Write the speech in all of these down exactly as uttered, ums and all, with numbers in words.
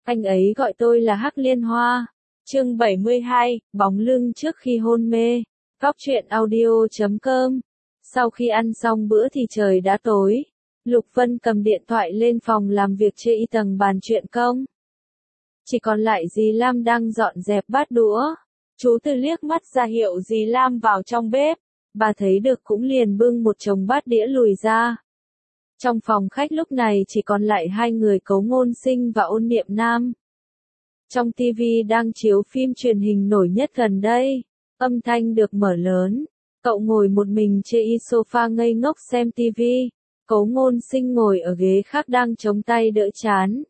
Anh ấy gọi tôi là Hắc Liên Hoa. Chương bảy mươi hai, bóng lưng trước khi hôn mê. Góc truyện audio chấm com. Sau khi ăn xong bữa thì trời đã tối. Lục Vân cầm điện thoại lên phòng làm việc trên tầng bàn chuyện công. Chỉ còn lại dì Lam đang dọn dẹp bát đũa. Chú Tư liếc mắt ra hiệu dì Lam vào trong bếp. Bà thấy được cũng liền bưng một chồng bát đĩa lùi ra. Trong phòng khách lúc này chỉ còn lại hai người Cấu Ngôn Sinh và Ôn Niệm Nam. Trong ti vi đang chiếu phim truyền hình nổi nhất gần đây, âm thanh được mở lớn. Cậu ngồi một mình trên sofa ngây ngốc xem ti vi. Cấu Ngôn Sinh ngồi ở ghế khác đang chống tay đỡ chán.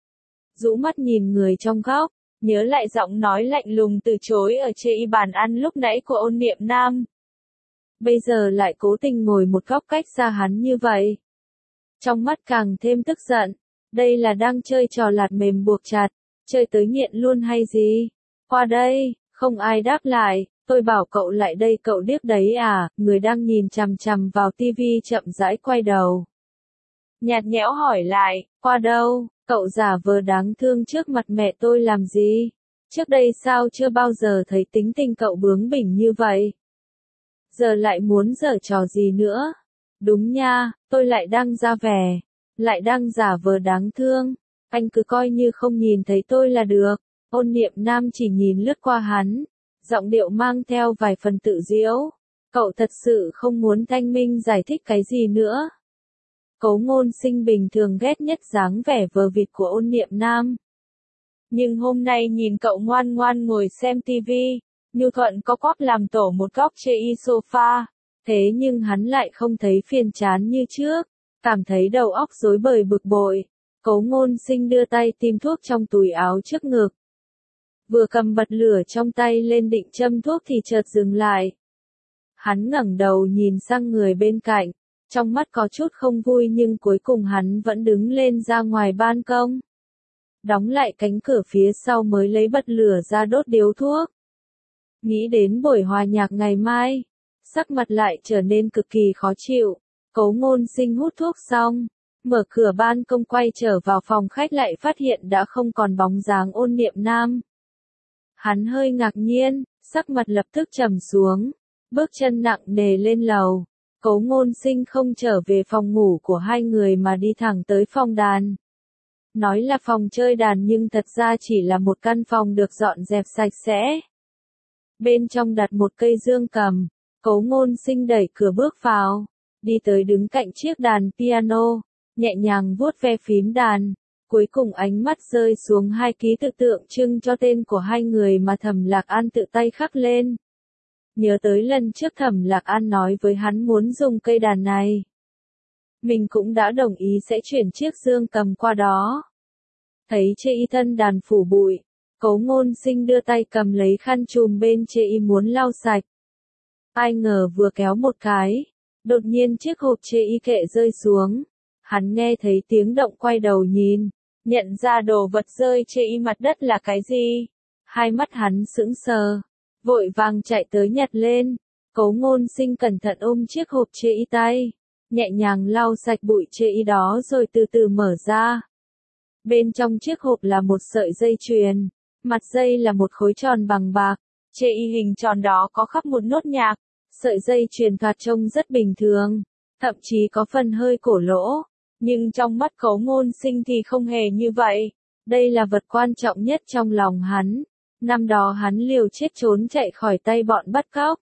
Rũ mắt nhìn người trong góc, nhớ lại giọng nói lạnh lùng từ chối ở trên bàn ăn lúc nãy của Ôn Niệm Nam. Bây giờ lại cố tình ngồi một góc cách xa hắn như vậy. Trong mắt càng thêm tức giận, đây là đang chơi trò lạt mềm buộc chặt, chơi tới nghiện luôn hay gì? Qua đây, không ai đáp lại, tôi bảo cậu lại đây cậu điếc đấy à, người đang nhìn chằm chằm vào tivi chậm rãi quay đầu. Nhạt nhẽo hỏi lại, qua đâu, cậu giả vờ đáng thương trước mặt mẹ tôi làm gì? Trước đây sao chưa bao giờ thấy tính tình cậu bướng bỉnh như vậy? Giờ lại muốn giở trò gì nữa? Đúng nha, tôi lại đang ra vẻ, lại đang giả vờ đáng thương, anh cứ coi như không nhìn thấy tôi là được. Ôn Niệm Nam chỉ nhìn lướt qua hắn, giọng điệu mang theo vài phần tự giễu. Cậu thật sự không muốn Thanh Minh giải thích cái gì nữa. Cấu Ngôn Sinh bình thường ghét nhất dáng vẻ vờ vịt của Ôn Niệm Nam. Nhưng hôm nay nhìn cậu ngoan ngoan ngồi xem tivi, nhu thuận co quắp làm tổ một góc trên sofa. Thế nhưng hắn lại không thấy phiền chán như trước, cảm thấy đầu óc rối bời bực bội. Cấu Ngôn Sinh đưa tay tìm thuốc trong túi áo trước ngực. Vừa cầm bật lửa trong tay lên định châm thuốc thì chợt dừng lại. Hắn ngẩng đầu nhìn sang người bên cạnh, trong mắt có chút không vui nhưng cuối cùng hắn vẫn đứng lên ra ngoài ban công. Đóng lại cánh cửa phía sau mới lấy bật lửa ra đốt điếu thuốc. Nghĩ đến buổi hòa nhạc ngày mai, sắc mặt lại trở nên cực kỳ khó chịu. Cấu Ngôn Sinh hút thuốc xong, mở cửa ban công quay trở vào phòng khách lại phát hiện đã không còn bóng dáng Ôn Niệm Nam. Hắn hơi ngạc nhiên, sắc mặt lập tức trầm xuống, bước chân nặng nề lên lầu. Cấu Ngôn Sinh không trở về phòng ngủ của hai người mà đi thẳng tới phòng đàn. Nói là phòng chơi đàn nhưng thật ra chỉ là một căn phòng được dọn dẹp sạch sẽ. Bên trong đặt một cây dương cầm. Cấu Ngôn Sinh đẩy cửa bước vào, đi tới đứng cạnh chiếc đàn piano, nhẹ nhàng vuốt ve phím đàn, cuối cùng ánh mắt rơi xuống hai ký tự tượng trưng cho tên của hai người mà Thẩm Lạc An tự tay khắc lên. Nhớ tới lần trước Thẩm Lạc An nói với hắn muốn dùng cây đàn này. Mình cũng đã đồng ý sẽ chuyển chiếc dương cầm qua đó. Thấy chê y thân đàn phủ bụi, Cấu Ngôn Sinh đưa tay cầm lấy khăn chùm bên chê y muốn lau sạch. Ai ngờ vừa kéo một cái, đột nhiên chiếc hộp chê y kệ rơi xuống. Hắn nghe thấy tiếng động quay đầu nhìn, nhận ra đồ vật rơi chê y mặt đất là cái gì. Hai mắt hắn sững sờ, vội vàng chạy tới nhặt lên. Cấu Ngôn Sinh cẩn thận ôm chiếc hộp chê y tay, nhẹ nhàng lau sạch bụi chê y đó rồi từ từ mở ra. Bên trong chiếc hộp là một sợi dây chuyền, mặt dây là một khối tròn bằng bạc. Chê y hình tròn đó có khắc một nốt nhạc, sợi dây chuyền thoạt trông rất bình thường, thậm chí có phần hơi cổ lỗ, nhưng trong mắt Cấu Ngôn Sinh thì không hề như vậy. Đây là vật quan trọng nhất trong lòng hắn. Năm đó hắn liều chết trốn chạy khỏi tay bọn bắt cóc.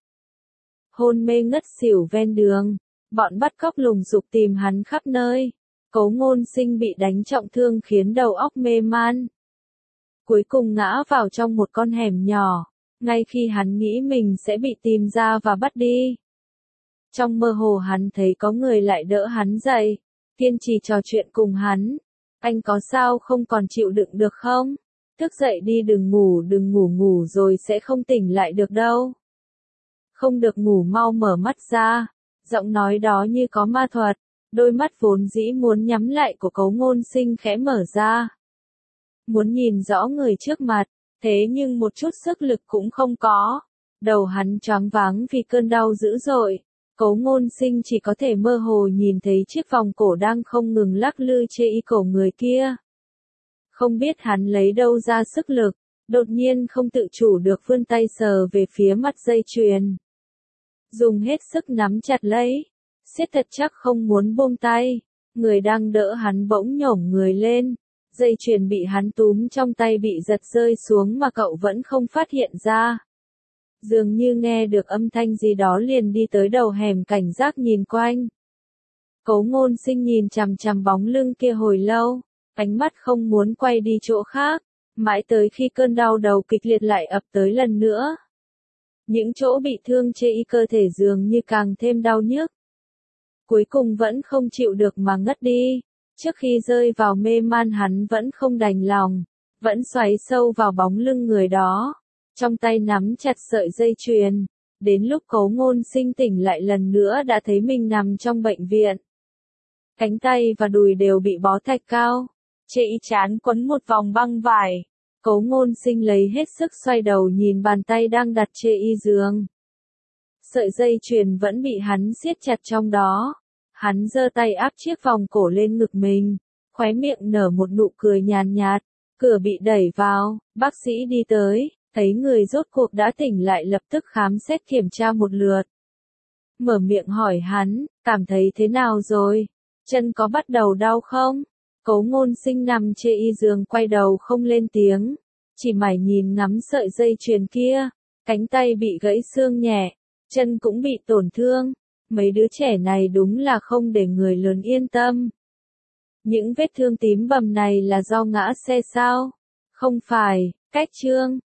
Hôn mê ngất xỉu ven đường, bọn bắt cóc lùng sục tìm hắn khắp nơi. Cấu Ngôn Sinh bị đánh trọng thương khiến đầu óc mê man. Cuối cùng ngã vào trong một con hẻm nhỏ. Ngay khi hắn nghĩ mình sẽ bị tìm ra và bắt đi. Trong mơ hồ hắn thấy có người lại đỡ hắn dậy, kiên trì trò chuyện cùng hắn. Anh có sao không còn chịu đựng được không? Thức dậy đi đừng ngủ đừng ngủ ngủ rồi sẽ không tỉnh lại được đâu. Không được ngủ mau mở mắt ra. Giọng nói đó như có ma thuật, đôi mắt vốn dĩ muốn nhắm lại của Cấu Ngôn Sinh khẽ mở ra. Muốn nhìn rõ người trước mặt. Thế nhưng một chút sức lực cũng không có. Đầu hắn choáng váng vì cơn đau dữ dội. Cấu Ngôn Sinh chỉ có thể mơ hồ nhìn thấy chiếc vòng cổ đang không ngừng lắc lư chê y cổ người kia. Không biết hắn lấy đâu ra sức lực, đột nhiên không tự chủ được vươn tay sờ về phía mặt dây chuyền. Dùng hết sức nắm chặt lấy, siết thật chắc không muốn buông tay. Người đang đỡ hắn bỗng nhổm người lên, dây chuyền bị hắn túm trong tay bị giật rơi xuống mà cậu vẫn không phát hiện ra. Dường như nghe được âm thanh gì đó liền đi tới đầu hẻm cảnh giác nhìn quanh. Cố Ngôn Sinh nhìn chằm chằm bóng lưng kia hồi lâu, ánh mắt không muốn quay đi chỗ khác, mãi tới khi cơn đau đầu kịch liệt lại ập tới lần nữa. Những chỗ bị thương trên cơ thể dường như càng thêm đau nhức. Cuối cùng vẫn không chịu được mà ngất đi. Trước khi rơi vào mê man hắn vẫn không đành lòng, vẫn xoáy sâu vào bóng lưng người đó, trong tay nắm chặt sợi dây chuyền. Đến lúc Cố Ngôn Sinh tỉnh lại lần nữa đã thấy mình nằm trong bệnh viện. Cánh tay và đùi đều bị bó thạch cao, trên trán quấn một vòng băng vải. Cố Ngôn Sinh lấy hết sức xoay đầu nhìn bàn tay đang đặt trên y giường. Sợi dây chuyền vẫn bị hắn siết chặt trong đó. Hắn giơ tay áp chiếc vòng cổ lên ngực mình, khóe miệng nở một nụ cười nhàn nhạt. Cửa bị đẩy vào, bác sĩ đi tới, thấy người rốt cuộc đã tỉnh lại lập tức khám xét kiểm tra một lượt. Mở miệng hỏi hắn, cảm thấy thế nào rồi? Chân có bắt đầu đau không? Cố Ngôn Sinh nằm trên y giường quay đầu không lên tiếng, chỉ mải nhìn ngắm sợi dây chuyền kia. Cánh tay bị gãy xương nhẹ, chân cũng bị tổn thương. Mấy đứa trẻ này đúng là không để người lớn yên tâm. Những vết thương tím bầm này là do ngã xe sao? Không phải, cách trương.